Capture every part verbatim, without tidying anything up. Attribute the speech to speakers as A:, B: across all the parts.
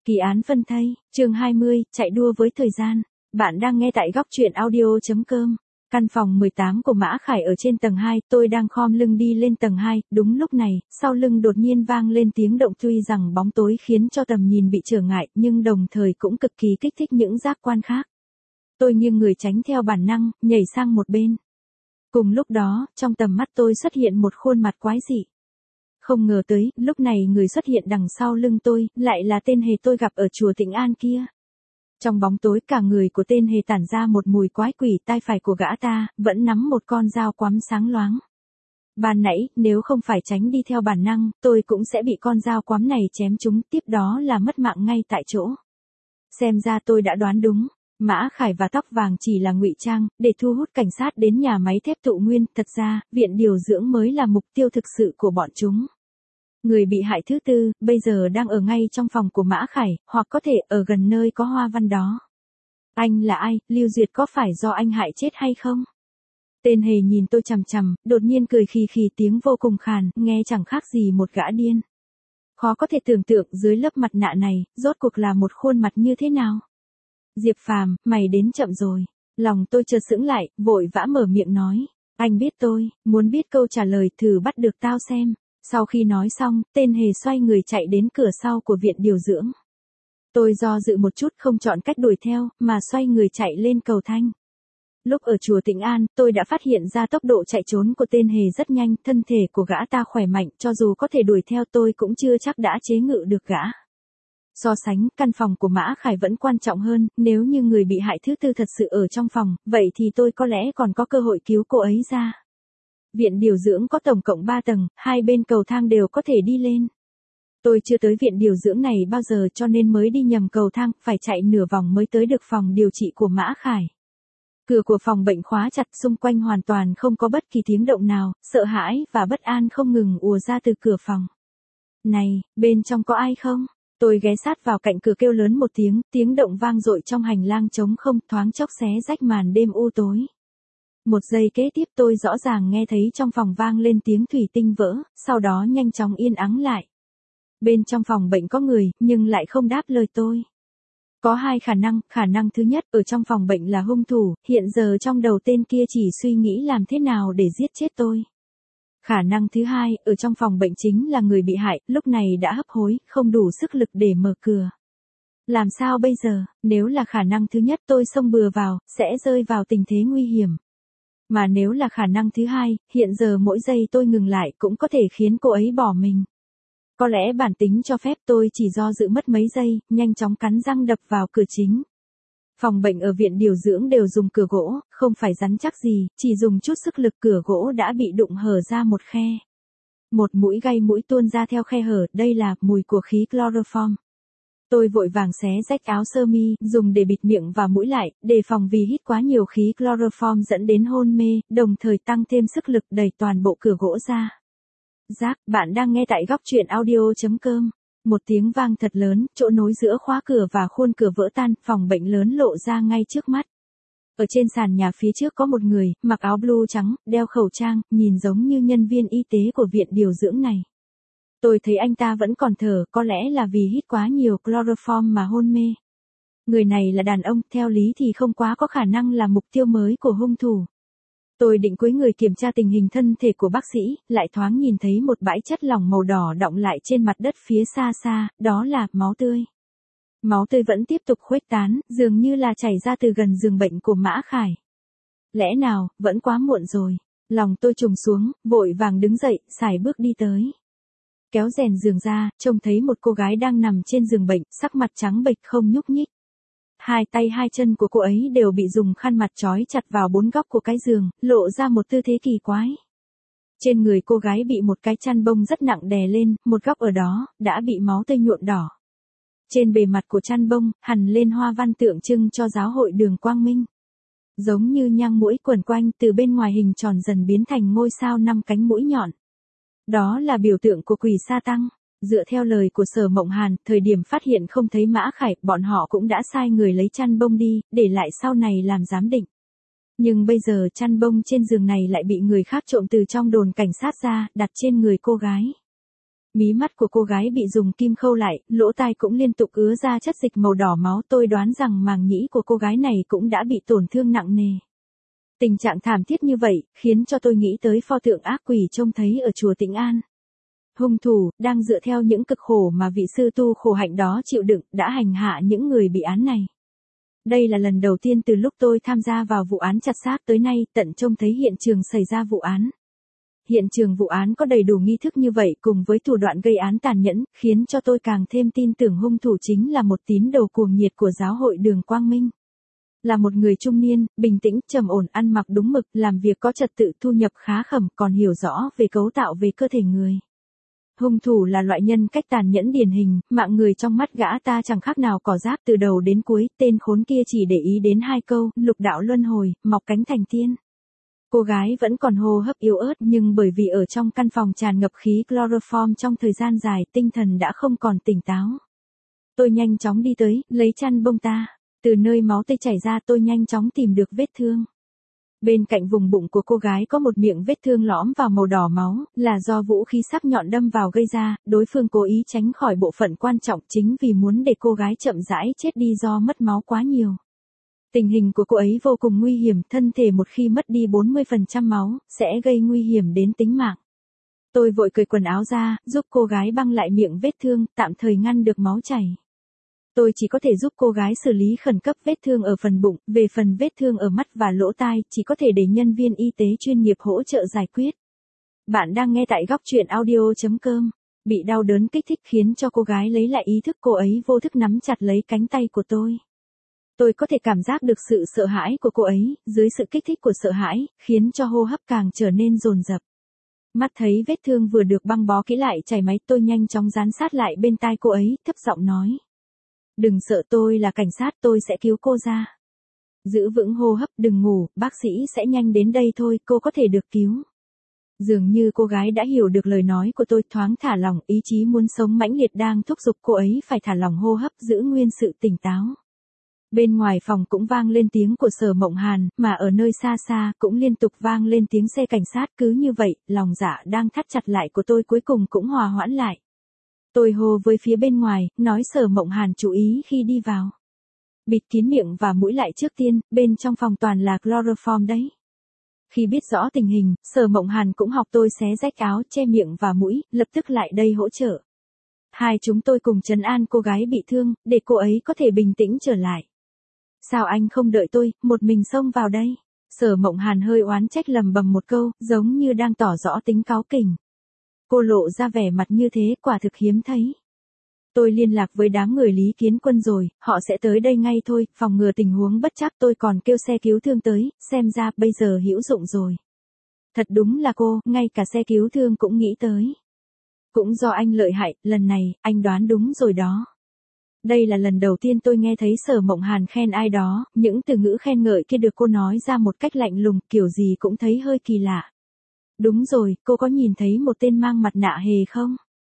A: Kỳ án phân thây, chương hai mươi, chạy đua với thời gian. Bạn đang nghe tại góc truyện audio.com. Căn phòng mười tám của Mã Khải ở trên tầng hai, tôi đang khom lưng đi lên tầng hai, đúng lúc này, sau lưng đột nhiên vang lên tiếng động, tuy rằng bóng tối khiến cho tầm nhìn bị trở ngại, nhưng đồng thời cũng cực kỳ kích thích những giác quan khác. Tôi nghiêng người tránh theo bản năng, nhảy sang một bên. Cùng lúc đó, trong tầm mắt tôi xuất hiện một khuôn mặt quái dị. Không ngờ tới, lúc này người xuất hiện đằng sau lưng tôi, lại là tên hề tôi gặp ở chùa Tịnh An kia. Trong bóng tối cả người của tên hề tản ra một mùi quái quỷ, tay phải của gã ta, vẫn nắm một con dao quắm sáng loáng. Ban nãy, nếu không phải tránh đi theo bản năng, tôi cũng sẽ bị con dao quắm này chém trúng, tiếp đó là mất mạng ngay tại chỗ. Xem ra tôi đã đoán đúng. Mã Khải và tóc vàng chỉ là ngụy trang, để thu hút cảnh sát đến nhà máy thép Tụ Nguyên, thật ra, viện điều dưỡng mới là mục tiêu thực sự của bọn chúng. Người bị hại thứ tư, bây giờ đang ở ngay trong phòng của Mã Khải, hoặc có thể ở gần nơi có hoa văn đó. Anh là ai, Lưu Duyệt, có phải do anh hại chết hay không? Tên hề nhìn tôi chằm chằm, đột nhiên cười khì khì, tiếng vô cùng khàn, nghe chẳng khác gì một gã điên. Khó có thể tưởng tượng dưới lớp mặt nạ này, rốt cuộc là một khuôn mặt như thế nào. Diệp Phàm, mày đến chậm rồi. Lòng tôi chợt sững lại, vội vã mở miệng nói. Anh biết tôi, muốn biết câu trả lời, thử bắt được tao xem. Sau khi nói xong, tên hề xoay người chạy đến cửa sau của viện điều dưỡng. Tôi do dự một chút, không chọn cách đuổi theo, mà xoay người chạy lên cầu thang. Lúc ở chùa Tịnh An, tôi đã phát hiện ra tốc độ chạy trốn của tên hề rất nhanh, thân thể của gã ta khỏe mạnh, cho dù có thể đuổi theo tôi cũng chưa chắc đã chế ngự được gã. So sánh, căn phòng của Mã Khải vẫn quan trọng hơn, nếu như người bị hại thứ tư thật sự ở trong phòng, vậy thì tôi có lẽ còn có cơ hội cứu cô ấy ra. Viện điều dưỡng có tổng cộng ba tầng, hai bên cầu thang đều có thể đi lên. Tôi chưa tới viện điều dưỡng này bao giờ cho nên mới đi nhầm cầu thang, phải chạy nửa vòng mới tới được phòng điều trị của Mã Khải. Cửa của phòng bệnh khóa chặt, xung quanh hoàn toàn không có bất kỳ tiếng động nào, sợ hãi và bất an không ngừng ùa ra từ cửa phòng. Này, bên trong có ai không? Tôi ghé sát vào cạnh cửa kêu lớn một tiếng, tiếng động vang dội trong hành lang trống không, thoáng chốc xé rách màn đêm u tối. Một giây kế tiếp tôi rõ ràng nghe thấy trong phòng vang lên tiếng thủy tinh vỡ, sau đó nhanh chóng yên ắng lại. Bên trong phòng bệnh có người, nhưng lại không đáp lời tôi. Có hai khả năng, khả năng thứ nhất, ở trong phòng bệnh là hung thủ, hiện giờ trong đầu tên kia chỉ suy nghĩ làm thế nào để giết chết tôi. Khả năng thứ hai, ở trong phòng bệnh chính là người bị hại, lúc này đã hấp hối, không đủ sức lực để mở cửa. Làm sao bây giờ, nếu là khả năng thứ nhất tôi xông bừa vào, sẽ rơi vào tình thế nguy hiểm. Mà nếu là khả năng thứ hai, hiện giờ mỗi giây tôi ngừng lại cũng có thể khiến cô ấy bỏ mình. Có lẽ bản tính cho phép tôi chỉ do dự mất mấy giây, nhanh chóng cắn răng đập vào cửa chính. Phòng bệnh ở viện điều dưỡng đều dùng cửa gỗ, không phải rắn chắc gì, chỉ dùng chút sức lực cửa gỗ đã bị đụng hở ra một khe. Một mũi gai mũi tuôn ra theo khe hở, đây là mùi của khí chloroform. Tôi vội vàng xé rách áo sơ mi, dùng để bịt miệng và mũi lại, đề phòng vì hít quá nhiều khí chloroform dẫn đến hôn mê, đồng thời tăng thêm sức lực đẩy toàn bộ cửa gỗ ra. Giác, bạn đang nghe tại góc truyện audio.com. Một tiếng vang thật lớn, chỗ nối giữa khóa cửa và khuôn cửa vỡ tan, phòng bệnh lớn lộ ra ngay trước mắt. Ở trên sàn nhà phía trước có một người, mặc áo blue trắng, đeo khẩu trang, nhìn giống như nhân viên y tế của viện điều dưỡng này. Tôi thấy anh ta vẫn còn thở, có lẽ là vì hít quá nhiều chloroform mà hôn mê. Người này là đàn ông, theo lý thì không quá có khả năng là mục tiêu mới của hung thủ. Tôi định cúi người kiểm tra tình hình thân thể của bác sĩ, lại thoáng nhìn thấy một bãi chất lỏng màu đỏ đọng lại trên mặt đất phía xa xa, đó là máu tươi. Máu tươi vẫn tiếp tục khuếch tán, dường như là chảy ra từ gần giường bệnh của Mã Khải. Lẽ nào, vẫn quá muộn rồi. Lòng tôi trùng xuống, vội vàng đứng dậy, sải bước đi tới. Kéo rèn giường ra, trông thấy một cô gái đang nằm trên giường bệnh, sắc mặt trắng bệch không nhúc nhích. Hai tay hai chân của cô ấy đều bị dùng khăn mặt trói chặt vào bốn góc của cái giường, lộ ra một tư thế kỳ quái. Trên người cô gái bị một cái chăn bông rất nặng đè lên, một góc ở đó, đã bị máu tươi nhuộm đỏ. Trên bề mặt của chăn bông, hằn lên hoa văn tượng trưng cho giáo hội Đường Quang Minh. Giống như nhang mũi quẩn quanh, từ bên ngoài hình tròn dần biến thành ngôi sao năm cánh mũi nhọn. Đó là biểu tượng của quỷ sa tăng. Dựa theo lời của Sở Mộng Hàn, thời điểm phát hiện không thấy Mã Khải, bọn họ cũng đã sai người lấy chăn bông đi, để lại sau này làm giám định. Nhưng bây giờ chăn bông trên giường này lại bị người khác trộm từ trong đồn cảnh sát ra, đặt trên người cô gái. Mí mắt của cô gái bị dùng kim khâu lại, lỗ tai cũng liên tục ứa ra chất dịch màu đỏ máu, tôi đoán rằng màng nhĩ của cô gái này cũng đã bị tổn thương nặng nề. Tình trạng thảm thiết như vậy, khiến cho tôi nghĩ tới pho tượng ác quỷ trông thấy ở chùa Tĩnh An. Hung thủ, đang dựa theo những cực khổ mà vị sư tu khổ hạnh đó chịu đựng, đã hành hạ những người bị án này. Đây là lần đầu tiên từ lúc tôi tham gia vào vụ án chặt xác tới nay, tận trông thấy hiện trường xảy ra vụ án. Hiện trường vụ án có đầy đủ nghi thức như vậy cùng với thủ đoạn gây án tàn nhẫn, khiến cho tôi càng thêm tin tưởng hung thủ chính là một tín đồ cuồng nhiệt của giáo hội Đường Quang Minh. Là một người trung niên, bình tĩnh, trầm ổn, ăn mặc đúng mực, làm việc có trật tự, thu nhập khá khẩm, còn hiểu rõ về cấu tạo về cơ thể người. Hung thủ là loại nhân cách tàn nhẫn điển hình, mạng người trong mắt gã ta chẳng khác nào cỏ rác từ đầu đến cuối, tên khốn kia chỉ để ý đến hai câu, lục đạo luân hồi, mọc cánh thành tiên. Cô gái vẫn còn hô hấp yếu ớt nhưng bởi vì ở trong căn phòng tràn ngập khí chloroform trong thời gian dài, tinh thần đã không còn tỉnh táo. Tôi nhanh chóng đi tới, lấy chăn bông ta. Từ nơi máu tươi chảy ra tôi nhanh chóng tìm được vết thương. Bên cạnh vùng bụng của cô gái có một miệng vết thương lõm vào màu đỏ máu, là do vũ khí sắc nhọn đâm vào gây ra, đối phương cố ý tránh khỏi bộ phận quan trọng chính vì muốn để cô gái chậm rãi chết đi do mất máu quá nhiều. Tình hình của cô ấy vô cùng nguy hiểm, thân thể một khi mất đi bốn mươi phần trăm máu, sẽ gây nguy hiểm đến tính mạng. Tôi vội cởi quần áo ra, giúp cô gái băng lại miệng vết thương, tạm thời ngăn được máu chảy. Tôi chỉ có thể giúp cô gái xử lý khẩn cấp vết thương ở phần bụng, về phần vết thương ở mắt và lỗ tai, chỉ có thể để nhân viên y tế chuyên nghiệp hỗ trợ giải quyết. Bạn đang nghe tại góc truyện audio chấm com. Bị đau đớn kích thích khiến cho cô gái lấy lại ý thức, cô ấy vô thức nắm chặt lấy cánh tay của tôi. Tôi có thể cảm giác được sự sợ hãi của cô ấy, dưới sự kích thích của sợ hãi, khiến cho hô hấp càng trở nên dồn dập. Mắt thấy vết thương vừa được băng bó kỹ lại chảy máu, tôi nhanh chóng dán sát lại bên tai cô ấy, thấp giọng nói. Đừng sợ, tôi là cảnh sát, tôi sẽ cứu cô ra. Giữ vững hô hấp, đừng ngủ, bác sĩ sẽ nhanh đến đây thôi, cô có thể được cứu. Dường như cô gái đã hiểu được lời nói của tôi, thoáng thả lỏng, ý chí muốn sống mãnh liệt đang thúc giục cô ấy phải thả lỏng hô hấp, giữ nguyên sự tỉnh táo. Bên ngoài phòng cũng vang lên tiếng của Sở Mộng Hàn, mà ở nơi xa xa cũng liên tục vang lên tiếng xe cảnh sát, cứ như vậy, lòng dạ đang thắt chặt lại của tôi cuối cùng cũng hòa hoãn lại. Tôi hô với phía bên ngoài, nói Sở Mộng Hàn chú ý khi đi vào. Bịt kín miệng và mũi lại trước tiên, bên trong phòng toàn là chloroform đấy. Khi biết rõ tình hình, Sở Mộng Hàn cũng học tôi xé rách áo, che miệng và mũi, lập tức lại đây hỗ trợ. Hai chúng tôi cùng trấn an cô gái bị thương, để cô ấy có thể bình tĩnh trở lại. Sao anh không đợi tôi, một mình xông vào đây? Sở Mộng Hàn hơi oán trách lầm bầm một câu, giống như đang tỏ rõ tính cáu kỉnh. Cô lộ ra vẻ mặt như thế, quả thực hiếm thấy. Tôi liên lạc với đám người Lý Kiến Quân rồi, họ sẽ tới đây ngay thôi, phòng ngừa tình huống bất trắc, tôi còn kêu xe cứu thương tới, xem ra bây giờ hữu dụng rồi. Thật đúng là cô, ngay cả xe cứu thương cũng nghĩ tới. Cũng do anh lợi hại, lần này, anh đoán đúng rồi đó. Đây là lần đầu tiên tôi nghe thấy Sở Mộng Hàn khen ai đó, những từ ngữ khen ngợi kia được cô nói ra một cách lạnh lùng, kiểu gì cũng thấy hơi kỳ lạ. Đúng rồi, cô có nhìn thấy một tên mang mặt nạ hề không?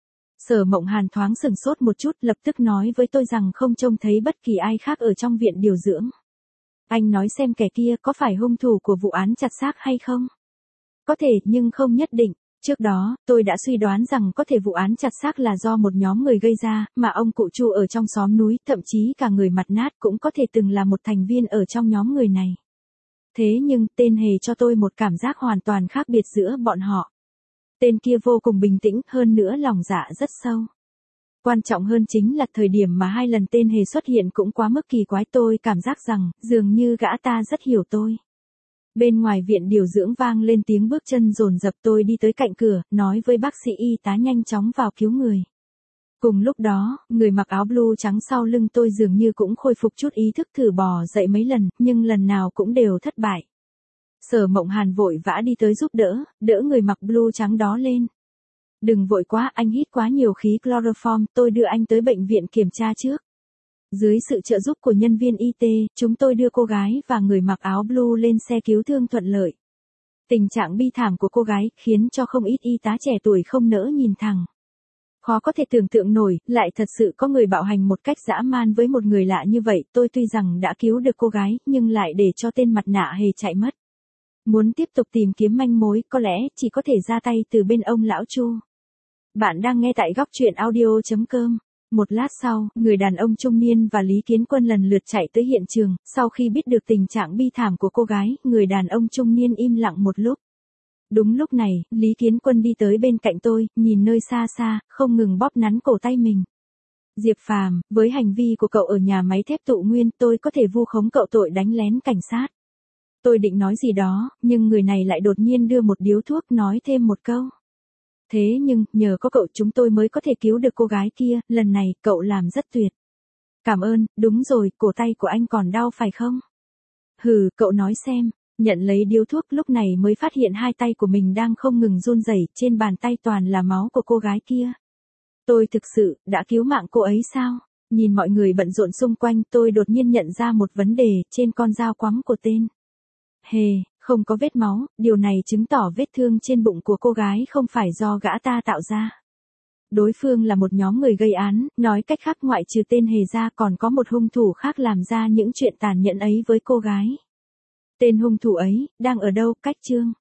A: Sở Mộng Hàn thoáng sừng sốt một chút, lập tức nói với tôi rằng không trông thấy bất kỳ ai khác ở trong viện điều dưỡng. Anh nói xem kẻ kia có phải hung thủ của vụ án chặt xác hay không? Có thể, nhưng không nhất định. Trước đó, tôi đã suy đoán rằng có thể vụ án chặt xác là do một nhóm người gây ra, mà ông cụ Chu ở trong xóm núi, thậm chí cả người mặt nát cũng có thể từng là một thành viên ở trong nhóm người này. Thế nhưng, tên hề cho tôi một cảm giác hoàn toàn khác biệt giữa bọn họ. Tên kia vô cùng bình tĩnh, hơn nữa lòng dạ rất sâu. Quan trọng hơn chính là thời điểm mà hai lần tên hề xuất hiện cũng quá mức kỳ quái, tôi cảm giác rằng, dường như gã ta rất hiểu tôi. Bên ngoài viện điều dưỡng vang lên tiếng bước chân dồn dập, tôi đi tới cạnh cửa, nói với bác sĩ y tá nhanh chóng vào cứu người. Cùng lúc đó, người mặc áo blue trắng sau lưng tôi dường như cũng khôi phục chút ý thức, thử bò dậy mấy lần, nhưng lần nào cũng đều thất bại. Sở Mộng Hàn vội vã đi tới giúp đỡ, đỡ người mặc blue trắng đó lên. Đừng vội quá, anh hít quá nhiều khí chloroform, tôi đưa anh tới bệnh viện kiểm tra trước. Dưới sự trợ giúp của nhân viên y tế, chúng tôi đưa cô gái và người mặc áo blue lên xe cứu thương thuận lợi. Tình trạng bi thảm của cô gái khiến cho không ít y tá trẻ tuổi không nỡ nhìn thẳng. Khó có thể tưởng tượng nổi, lại thật sự có người bạo hành một cách dã man với một người lạ như vậy. Tôi tuy rằng đã cứu được cô gái, nhưng lại để cho tên mặt nạ hề chạy mất. Muốn tiếp tục tìm kiếm manh mối, có lẽ chỉ có thể ra tay từ bên ông lão Chu. Bạn đang nghe tại góc truyện audio.com. Một lát sau, người đàn ông trung niên và Lý Kiến Quân lần lượt chạy tới hiện trường, sau khi biết được tình trạng bi thảm của cô gái, người đàn ông trung niên im lặng một lúc. Đúng lúc này, Lý Kiến Quân đi tới bên cạnh tôi, nhìn nơi xa xa, không ngừng bóp nắn cổ tay mình. Diệp Phàm, với hành vi của cậu ở nhà máy thép Tụ Nguyên, tôi có thể vu khống cậu tội đánh lén cảnh sát. Tôi định nói gì đó, nhưng người này lại đột nhiên đưa một điếu thuốc nói thêm một câu. Thế nhưng, nhờ có cậu chúng tôi mới có thể cứu được cô gái kia, lần này, cậu làm rất tuyệt. Cảm ơn, đúng rồi, cổ tay của anh còn đau phải không? Hừ, cậu nói xem, nhận lấy điếu thuốc lúc này mới phát hiện hai tay của mình đang không ngừng run rẩy, trên bàn tay toàn là máu của cô gái kia. Tôi thực sự, đã cứu mạng cô ấy sao? Nhìn mọi người bận rộn xung quanh, tôi đột nhiên nhận ra một vấn đề, trên con dao quắm của tên. Hề, không có vết máu, điều này chứng tỏ vết thương trên bụng của cô gái không phải do gã ta tạo ra. Đối phương là một nhóm người gây án, nói cách khác ngoại trừ tên Hề ra còn có một hung thủ khác làm ra những chuyện tàn nhẫn ấy với cô gái. Tên hung thủ ấy, đang ở đâu, cách chương?